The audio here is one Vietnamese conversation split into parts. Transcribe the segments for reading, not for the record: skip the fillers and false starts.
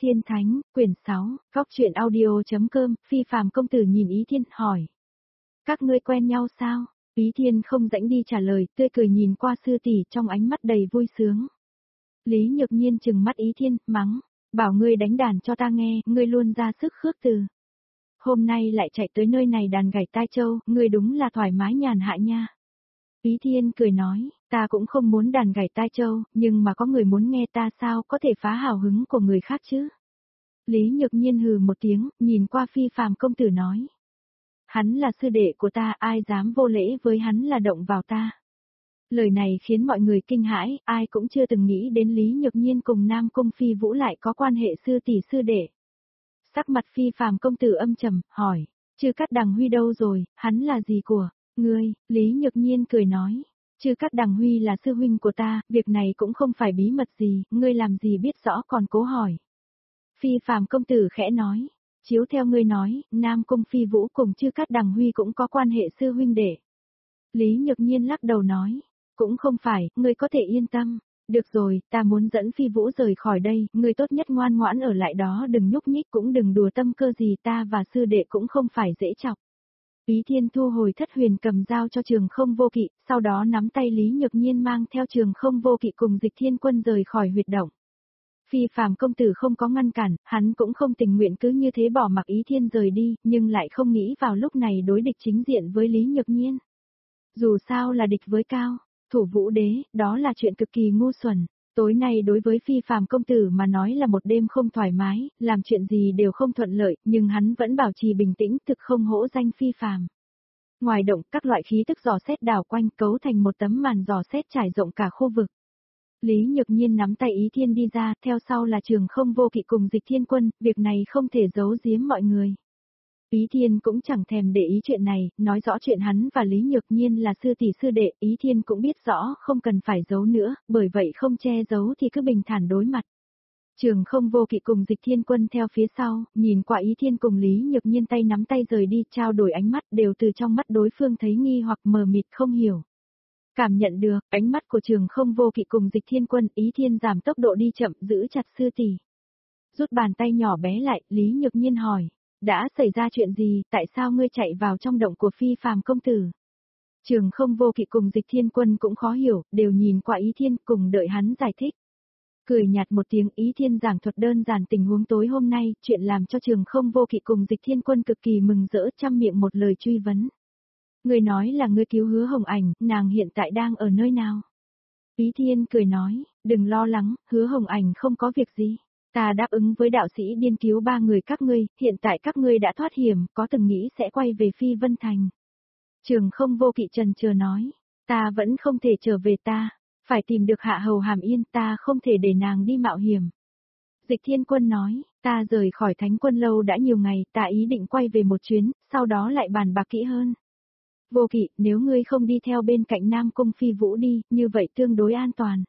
Tiên Thánh, quyển 6, Góc truyện audio.com, Phi Phàm công tử nhìn Ý Thiên, hỏi. Các ngươi quen nhau sao? Ý Thiên không rảnh đi trả lời, tươi cười nhìn qua sư tỷ trong ánh mắt đầy vui sướng. Lý Nhược Nhiên trừng mắt Ý Thiên, mắng, bảo ngươi đánh đàn cho ta nghe, ngươi luôn ra sức khước từ. Hôm nay lại chạy tới nơi này đàn gảy tai châu, ngươi đúng là thoải mái nhàn hạ nha. Ý Thiên cười nói, ta cũng không muốn đàn gảy tai châu, nhưng mà có người muốn nghe ta sao có thể phá hào hứng của người khác chứ? Lý Nhược Nhiên hừ một tiếng, nhìn qua Phi Phàm công tử nói. Hắn là sư đệ của ta, ai dám vô lễ với hắn là động vào ta. Lời này khiến mọi người kinh hãi, ai cũng chưa từng nghĩ đến Lý Nhược Nhiên cùng Nam Cung Phi Vũ lại có quan hệ sư tỷ sư đệ. Sắc mặt Phi Phàm công tử âm trầm, hỏi, Chư Cát Đằng Huy đâu rồi, hắn là gì của ngươi? Lý Nhược Nhiên cười nói, Chư Cát Đằng Huy là sư huynh của ta, việc này cũng không phải bí mật gì, ngươi làm gì biết rõ còn cố hỏi. Phi Phàm công tử khẽ nói, chiếu theo ngươi nói, Nam Cung Phi Vũ cùng Chư Cát Đằng Huy cũng có quan hệ sư huynh đệ. Lý Nhược Nhiên lắc đầu nói, cũng không phải, ngươi có thể yên tâm. Được rồi, ta muốn dẫn Phi Vũ rời khỏi đây, ngươi tốt nhất ngoan ngoãn ở lại đó, đừng nhúc nhích cũng đừng đùa tâm cơ gì, ta và sư đệ cũng không phải dễ chọc. Ý Thiên thu hồi Thất Huyền cầm dao cho Trường Không Vô Kỵ, sau đó nắm tay Lý Nhược Nhiên mang theo Trường Không Vô Kỵ cùng Dịch Thiên Quân rời khỏi huyệt động. Phi Phàm công tử không có ngăn cản, hắn cũng không tình nguyện cứ như thế bỏ mặc Ý Thiên rời đi, nhưng lại không nghĩ vào lúc này đối địch chính diện với Lý Nhược Nhiên. Dù sao là địch với Cao Thủ Vũ Đế, đó là chuyện cực kỳ ngu xuẩn. Tối nay đối với Phi Phàm công tử mà nói là một đêm không thoải mái, làm chuyện gì đều không thuận lợi, nhưng hắn vẫn bảo trì bình tĩnh, thực không hổ danh Phi Phàm. Ngoài động, các loại khí tức dò xét đảo quanh cấu thành một tấm màn dò xét trải rộng cả khu vực. Lý Nhược Nhiên nắm tay Ý Thiên đi ra, theo sau là Trường Không Vô Kỵ cùng Dịch Thiên Quân, việc này không thể giấu giếm mọi người. Ý Thiên cũng chẳng thèm để ý chuyện này, nói rõ chuyện hắn và Lý Nhược Nhiên là sư tỷ sư đệ, Ý Thiên cũng biết rõ không cần phải giấu nữa, bởi vậy không che giấu thì cứ bình thản đối mặt. Trường Không Vô Kỵ cùng Dịch Thiên Quân theo phía sau, nhìn qua Ý Thiên cùng Lý Nhược Nhiên tay nắm tay rời đi, trao đổi ánh mắt đều từ trong mắt đối phương thấy nghi hoặc mờ mịt không hiểu. Cảm nhận được, ánh mắt của Trường Không Vô Kỵ cùng Dịch Thiên Quân, Ý Thiên giảm tốc độ đi chậm, giữ chặt sư tỷ. Rút bàn tay nhỏ bé lại, Lý Nhược Nhiên hỏi. Đã xảy ra chuyện gì, tại sao ngươi chạy vào trong động của Phi Phàm công tử? Trường Không Vô Kỵ cùng Dịch Thiên Quân cũng khó hiểu, đều nhìn qua Ý Thiên cùng đợi hắn giải thích. Cười nhạt một tiếng, Ý Thiên giảng thuật đơn giản tình huống tối hôm nay, chuyện làm cho Trường Không Vô Kỵ cùng Dịch Thiên Quân cực kỳ mừng rỡ, trăm miệng một lời truy vấn. Ngươi nói là ngươi cứu Hứa Hồng Ảnh, nàng hiện tại đang ở nơi nào? Ý Thiên cười nói, đừng lo lắng, Hứa Hồng Ảnh không có việc gì. Ta đáp ứng với đạo sĩ điên cứu 3 người các ngươi, hiện tại các ngươi đã thoát hiểm, có từng nghĩ sẽ quay về Phi Vân Thành. Trường Không Vô Kỵ trần chờ nói, ta vẫn không thể trở về ta, phải tìm được Hạ Hầu Hàm Yên, ta không thể để nàng đi mạo hiểm. Dịch Thiên Quân nói, ta rời khỏi Thánh Quân Lâu đã nhiều ngày, ta ý định quay về một chuyến, sau đó lại bàn bạc kỹ hơn. Vô Kỵ, nếu ngươi không đi theo bên cạnh Nam Cung Phi Vũ đi, như vậy tương đối an toàn.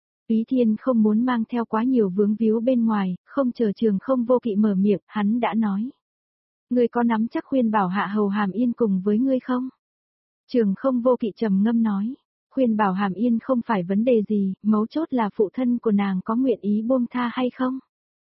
Ý Thiên không muốn mang theo quá nhiều vướng víu bên ngoài, không chờ Trường Không Vô Kỵ mở miệng, hắn đã nói. Ngươi có nắm chắc khuyên bảo Hạ Hầu Hàm Yên cùng với ngươi không? Trường Không Vô Kỵ trầm ngâm nói, khuyên bảo Hàm Yên không phải vấn đề gì, mấu chốt là phụ thân của nàng có nguyện ý buông tha hay không?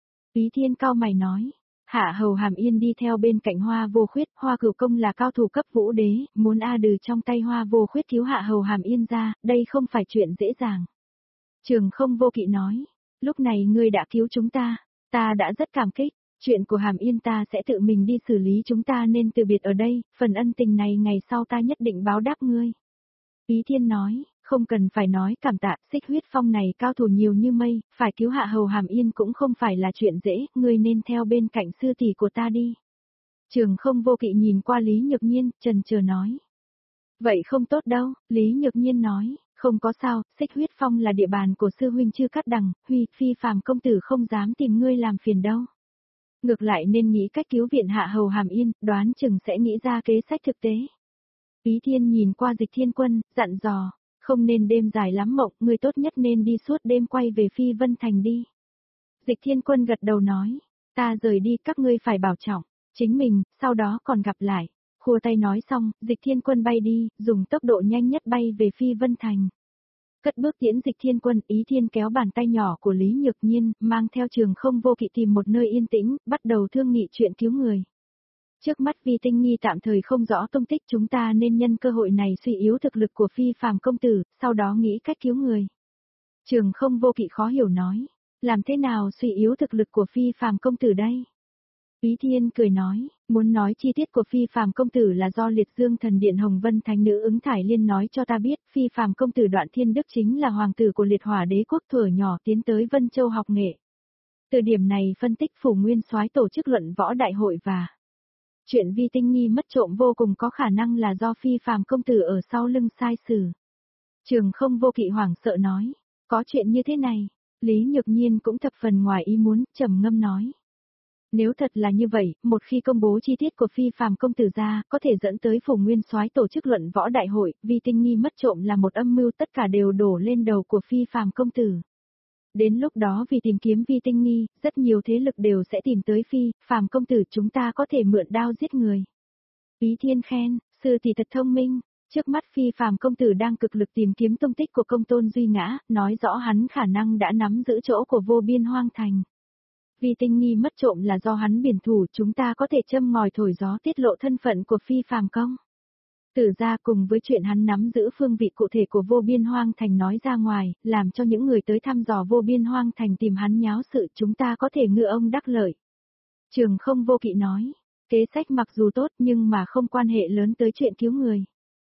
Ý Thiên cau mày nói, Hạ Hầu Hàm Yên đi theo bên cạnh Hoa Vô Khuyết, Hoa Cửu Công là cao thủ cấp Vũ Đế, muốn Đừ trong tay Hoa Vô Khuyết cứu Hạ Hầu Hàm Yên ra, đây không phải chuyện dễ dàng. Trường Không Vô Kỵ nói, lúc này ngươi đã cứu chúng ta đã rất cảm kích, chuyện của Hàm Yên ta sẽ tự mình đi xử lý, chúng ta nên từ biệt ở đây, phần ân tình này ngày sau ta nhất định báo đáp ngươi. Ý Thiên nói, không cần phải nói cảm tạ, Xích Huyết Phong này cao thủ nhiều như mây, phải cứu Hạ Hầu Hàm Yên cũng không phải là chuyện dễ, ngươi nên theo bên cạnh sư tỷ của ta đi. Trường Không Vô Kỵ nhìn qua Lý Nhược Nhiên, chần chờ nói. Vậy không tốt đâu, Lý Nhược Nhiên nói. Không có sao, Xích Huyết Phong là địa bàn của sư huynh Chư Cát Đằng, Phi Phàm công tử không dám tìm ngươi làm phiền đâu. Ngược lại nên nghĩ cách cứu viện Hạ Hầu Hàm Yên, đoán chừng sẽ nghĩ ra kế sách thực tế. Ý Thiên nhìn qua Dịch Thiên Quân, dặn dò, không nên đêm dài lắm mộng, ngươi tốt nhất nên đi suốt đêm quay về Phi Vân Thành đi. Dịch Thiên Quân gật đầu nói, ta rời đi các ngươi phải bảo trọng, chính mình, sau đó còn gặp lại. Khua tay nói xong, Dịch Thiên Quân bay đi, dùng tốc độ nhanh nhất bay về Phi Vân Thành. Cất bước tiễn Dịch Thiên Quân, Ý Thiên kéo bàn tay nhỏ của Lý Nhược Nhiên, mang theo Trường Không Vô Kỵ tìm một nơi yên tĩnh, bắt đầu thương nghị chuyện cứu người. Trước mắt Vi Tinh Nghi tạm thời không rõ tung tích, chúng ta nên nhân cơ hội này suy yếu thực lực của Phi Phàm công tử, sau đó nghĩ cách cứu người. Trường Không Vô Kỵ khó hiểu nói, làm thế nào suy yếu thực lực của Phi Phàm công tử đây? Ý Thiên cười nói, muốn nói chi tiết của Phi Phàm công tử là do Liệt Dương Thần Điện Hồng Vân Thánh Nữ Ứng Thải Liên nói cho ta biết, Phi Phàm công tử Đoạn Thiên Đức chính là hoàng tử của Liệt Hỏa Đế quốc, thuở nhỏ tiến tới Vân Châu học nghệ. Từ điểm này phân tích, Phủ Nguyên Soái tổ chức luận võ đại hội và chuyện Vi Tinh Nghi mất trộm vô cùng có khả năng là do Phi Phàm công tử ở sau lưng sai sử. Trường Không Vô Kỵ hoảng sợ nói, có chuyện như thế này. Lý Nhược Nhiên cũng thập phần ngoài ý muốn, trầm ngâm nói. Nếu thật là như vậy, một khi công bố chi tiết của Phi Phàm công tử ra, có thể dẫn tới Phủ Nguyên Soái tổ chức luận võ đại hội, Vi Tinh Nghi mất trộm là một âm mưu, tất cả đều đổ lên đầu của Phi Phàm công tử. Đến lúc đó vì tìm kiếm Vi Tinh Nghi, rất nhiều thế lực đều sẽ tìm tới Phi Phàm công tử, chúng ta có thể mượn đao giết người. Ý Thiên khen, sư tỷ thật thông minh. Trước mắt Phi Phàm công tử đang cực lực tìm kiếm tung tích của Công Tôn Duy Ngã, nói rõ hắn khả năng đã nắm giữ chỗ của Vô Biên Hoang Thành. Vi Tinh Nghi mất trộm là do hắn biển thủ, chúng ta có thể châm ngòi thổi gió tiết lộ thân phận của Phi Phàm công tử ra, cùng với chuyện hắn nắm giữ phương vị cụ thể của Vô Biên Hoang Thành nói ra ngoài, làm cho những người tới thăm dò Vô Biên Hoang Thành tìm hắn nháo sự, chúng ta có thể ngư ông đắc lợi. Trường Không Vô Kỵ nói, kế sách mặc dù tốt nhưng mà không quan hệ lớn tới chuyện cứu người.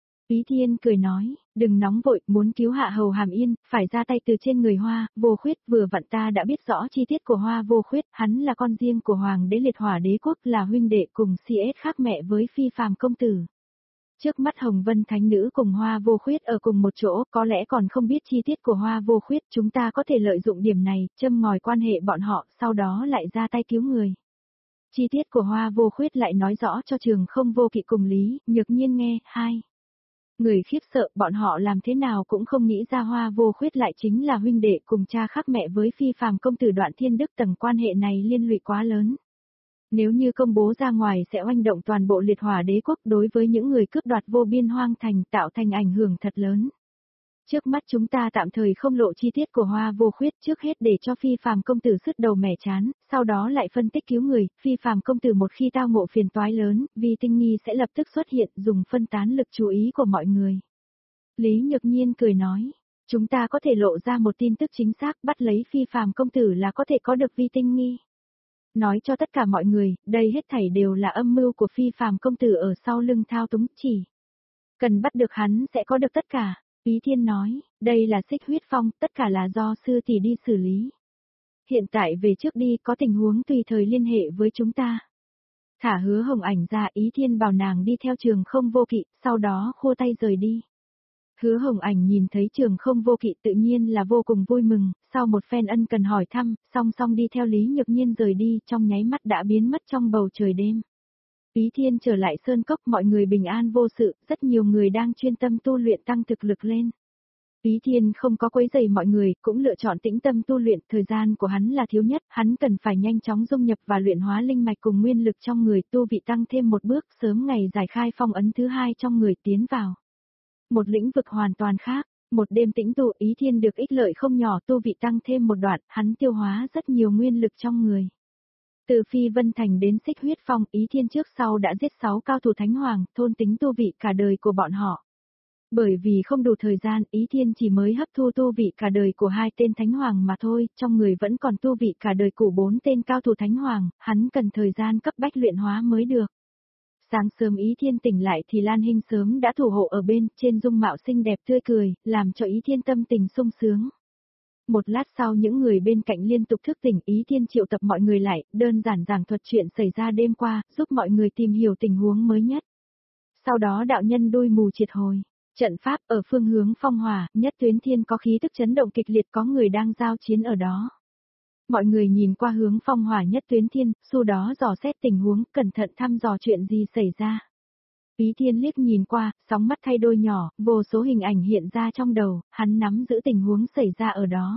Ý Thiên cười nói, đừng nóng vội, muốn cứu Hạ Hầu Hàm Yên, phải ra tay từ trên người Hoa Vô Khuyết, vừa vặn ta đã biết rõ chi tiết của Hoa Vô Khuyết, hắn là con riêng của Hoàng đế Liệt Hỏa Đế quốc, là huynh đệ cùng CS khác mẹ với Phi Phàm công tử. Trước mắt Hồng Vân Thánh Nữ cùng Hoa Vô Khuyết ở cùng một chỗ, có lẽ còn không biết chi tiết của Hoa Vô Khuyết, chúng ta có thể lợi dụng điểm này, châm ngòi quan hệ bọn họ, sau đó lại ra tay cứu người. Chi tiết của Hoa Vô Khuyết lại nói rõ cho Trường Không Vô Kỵ cùng Lý Nhược Nhiên nghe, hai người khiếp sợ, bọn họ làm thế nào cũng không nghĩ ra Hoa Vô Khuyết lại chính là huynh đệ cùng cha khác mẹ với Phi Phàm công tử Đoạn Thiên Đức, tầng quan hệ này liên lụy quá lớn. Nếu như công bố ra ngoài sẽ oanh động toàn bộ Liệt Hỏa Đế quốc, đối với những người cướp đoạt Vô Biên Hoang Thành tạo thành ảnh hưởng thật lớn. Trước mắt chúng ta tạm thời không lộ chi tiết của Hoa Vô Khuyết, trước hết để cho Phi Phàm công tử sứt đầu mẻ chán, sau đó lại phân tích cứu người. Phi Phàm công tử một khi tao ngộ phiền toái lớn, Vi Tinh Nghi sẽ lập tức xuất hiện, dùng phân tán lực chú ý của mọi người. Lý Nhược Nhiên cười nói, chúng ta có thể lộ ra một tin tức chính xác, bắt lấy Phi Phàm công tử là có thể có được Vi Tinh Nghi. Nói cho tất cả mọi người, đây hết thảy đều là âm mưu của Phi Phàm công tử ở sau lưng thao túng, chỉ cần bắt được hắn sẽ có được tất cả. Ý Thiên nói, đây là Xích Huyết Phong, tất cả là do sư tỷ đi xử lý. Hiện tại về trước đi, có tình huống tùy thời liên hệ với chúng ta. Thả Hứa Hồng Ảnh ra, Ý Thiên bảo nàng đi theo Trường Không Vô Kỵ, sau đó khua tay rời đi. Hứa Hồng Ảnh nhìn thấy Trường Không Vô Kỵ tự nhiên là vô cùng vui mừng, sau một phen ân cần hỏi thăm, song song đi theo Lý Nhược Nhiên rời đi, trong nháy mắt đã biến mất trong bầu trời đêm. Ý Thiên trở lại Sơn Cốc, mọi người bình an vô sự, rất nhiều người đang chuyên tâm tu luyện tăng thực lực lên. Ý Thiên không có quấy rầy mọi người, cũng lựa chọn tĩnh tâm tu luyện, thời gian của hắn là thiếu nhất, hắn cần phải nhanh chóng dung nhập và luyện hóa linh mạch cùng nguyên lực trong người, tu vị tăng thêm một bước, sớm ngày giải khai phong ấn thứ hai trong người, tiến vào một lĩnh vực hoàn toàn khác. Một đêm tĩnh tu, Ý Thiên được ích lợi không nhỏ, tu vị tăng thêm một đoạn, hắn tiêu hóa rất nhiều nguyên lực trong người. Từ Phi Vân Thành đến Xích Huyết Phong, Ý Thiên trước sau đã giết 6 cao thủ Thánh Hoàng, thôn tính tu vị cả đời của bọn họ. Bởi vì không đủ thời gian, Ý Thiên chỉ mới hấp thu tu vị cả đời của 2 tên Thánh Hoàng mà thôi, trong người vẫn còn tu vị cả đời của 4 tên cao thủ Thánh Hoàng, hắn cần thời gian cấp bách luyện hóa mới được. Sáng sớm Ý Thiên tỉnh lại thì Lan Hinh sớm đã thủ hộ ở bên, trên dung mạo xinh đẹp tươi cười, làm cho Ý Thiên tâm tình sung sướng. Một lát sau những người bên cạnh liên tục thức tỉnh, Ý Thiên triệu tập mọi người lại, đơn giản giảng thuật chuyện xảy ra đêm qua, giúp mọi người tìm hiểu tình huống mới nhất. Sau đó đạo nhân đuôi mù triệt hồi. Trận pháp ở phương hướng Phong Hỏa, Nhất Tuyến Thiên có khí tức chấn động kịch liệt, có người đang giao chiến ở đó. Mọi người nhìn qua hướng Phong Hỏa Nhất Tuyến Thiên, sau đó dò xét tình huống, cẩn thận thăm dò chuyện gì xảy ra. Ý Thiên liếc nhìn qua, sóng mắt thay đôi nhỏ, vô số hình ảnh hiện ra trong đầu, hắn nắm giữ tình huống xảy ra ở đó.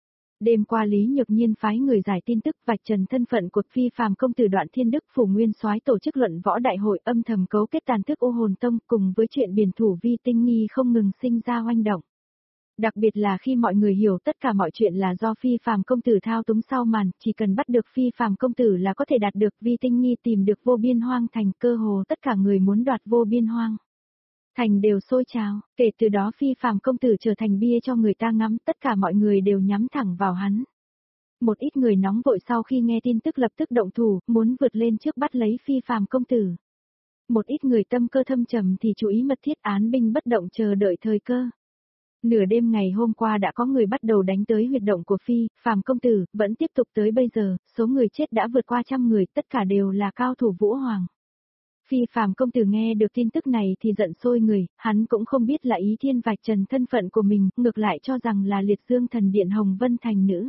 Đêm qua Lý Nhược Nhiên phái người giải tin tức vạch trần thân phận của Phi Phàm công tử Đoạn Thiên Đức, Phủ Nguyên Soái tổ chức luận võ đại hội, âm thầm cấu kết tàn thức Ô Hồn Tông, cùng với chuyện biển thủ Vi Tinh Nghi không ngừng sinh ra oanh động. Đặc biệt là khi mọi người hiểu tất cả mọi chuyện là do Phi Phàm công tử thao túng sau màn, chỉ cần bắt được Phi Phàm công tử là có thể đạt được Vi Tinh Nghi tìm được Vô Biên Hoang Thành, cơ hồ tất cả người muốn đoạt Vô Biên Hoang Thành đều sôi trào, kể từ đó Phi Phàm công tử trở thành bia cho người ta ngắm, tất cả mọi người đều nhắm thẳng vào hắn. Một ít người nóng vội sau khi nghe tin tức lập tức động thủ, muốn vượt lên trước bắt lấy Phi Phàm công tử. Một ít người tâm cơ thâm trầm thì chú ý mật thiết án binh bất động chờ đợi thời cơ. Nửa đêm ngày hôm qua đã có người bắt đầu đánh tới huyệt động của Phi Phàm công tử, vẫn tiếp tục tới bây giờ, số người chết đã vượt qua 100 người, tất cả đều là cao thủ vũ hoàng. Phi Phàm công tử nghe được tin tức này thì giận sôi người, hắn cũng không biết là Ý Thiên vạch trần thân phận của mình, ngược lại cho rằng là Liệt Dương thần điện Hồng Vân Thành nữ.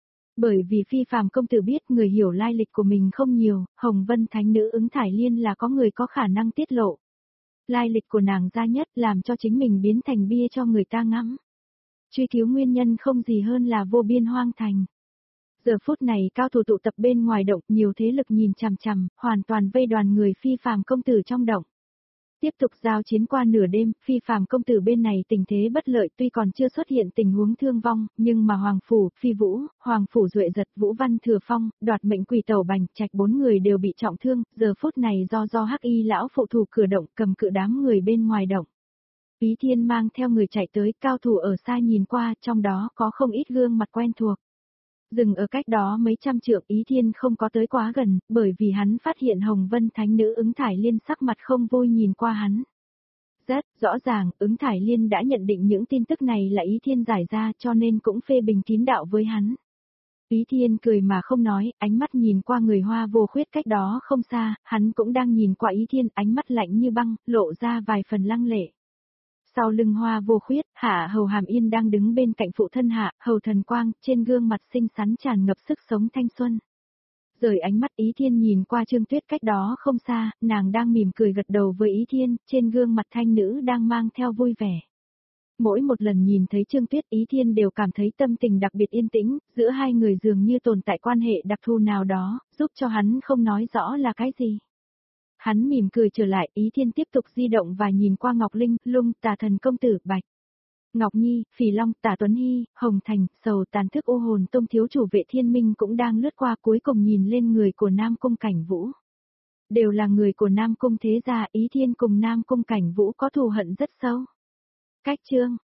Bởi vì Phi Phàm công tử biết người hiểu lai lịch của mình không nhiều, Hồng Vân Thánh nữ Ứng Thải Liên là có người có khả năng tiết lộ. Lai lịch của nàng ra nhất làm cho chính mình biến thành bia cho người ta ngắm. Truy cứu nguyên nhân không gì hơn là Vô Biên Hoang Thành. Giờ phút này cao thủ tụ tập bên ngoài động, nhiều thế lực nhìn chằm chằm, hoàn toàn vây đoàn người Phi Phàm công tử trong động. Tiếp tục giao chiến qua nửa đêm, Phi Phàm công tử bên này tình thế bất lợi, tuy còn chưa xuất hiện tình huống thương vong, nhưng mà Hoàng Phủ, Phi Vũ, Hoàng Phủ Duệ Giật, Vũ Văn Thừa Phong, Đoạt Mệnh Quỷ Tẩu Bành, Trạch 4 người đều bị trọng thương, giờ phút này do Hắc Y lão phụ thủ cửa động cầm cự đám người bên ngoài động. Ý Thiên mang theo người chạy tới, cao thủ ở xa nhìn qua, trong đó có không ít gương mặt quen thuộc. Dừng ở cách đó mấy trăm trượng, Ý Thiên không có tới quá gần, bởi vì hắn phát hiện Hồng Vân Thánh nữ Ứng Thải Liên sắc mặt không vui nhìn qua hắn. Rất rõ ràng, Ứng Thải Liên đã nhận định những tin tức này là Ý Thiên giải ra cho nên cũng phê bình tín đạo với hắn. Ý Thiên cười mà không nói, ánh mắt nhìn qua người Hoa Vô Khuyết cách đó không xa, hắn cũng đang nhìn qua Ý Thiên, ánh mắt lạnh như băng, lộ ra vài phần lăng lệ. Sau lưng Hoa Vô Khuyết, Hạ Hầu Hàm Yên đang đứng bên cạnh phụ thân Hạ Hầu Thần Quang, trên gương mặt xinh xắn tràn ngập sức sống thanh xuân. Rời ánh mắt Ý Thiên nhìn qua Trương Tuyết cách đó không xa, nàng đang mỉm cười gật đầu với Ý Thiên, trên gương mặt thanh nữ đang mang theo vui vẻ. Mỗi một lần nhìn thấy Trương Tuyết, Ý Thiên đều cảm thấy tâm tình đặc biệt yên tĩnh, giữa hai người dường như tồn tại quan hệ đặc thù nào đó, giúp cho hắn không nói rõ là cái gì. Hắn mỉm cười trở lại, Ý Thiên tiếp tục di động và nhìn qua Ngọc Linh, Lung, Tà Thần công tử, Bạch Ngọc Nhi, Phỉ Long, Tả Tuấn Hy, Hồng Thành, Sầu Tàn Thức Ô Hồn Tông thiếu chủ Vệ Thiên Minh cũng đang lướt qua, cuối cùng nhìn lên người của Nam Cung Cảnh Vũ. Đều là người của Nam Cung thế gia, Ý Thiên cùng Nam Cung Cảnh Vũ có thù hận rất sâu. Cách chương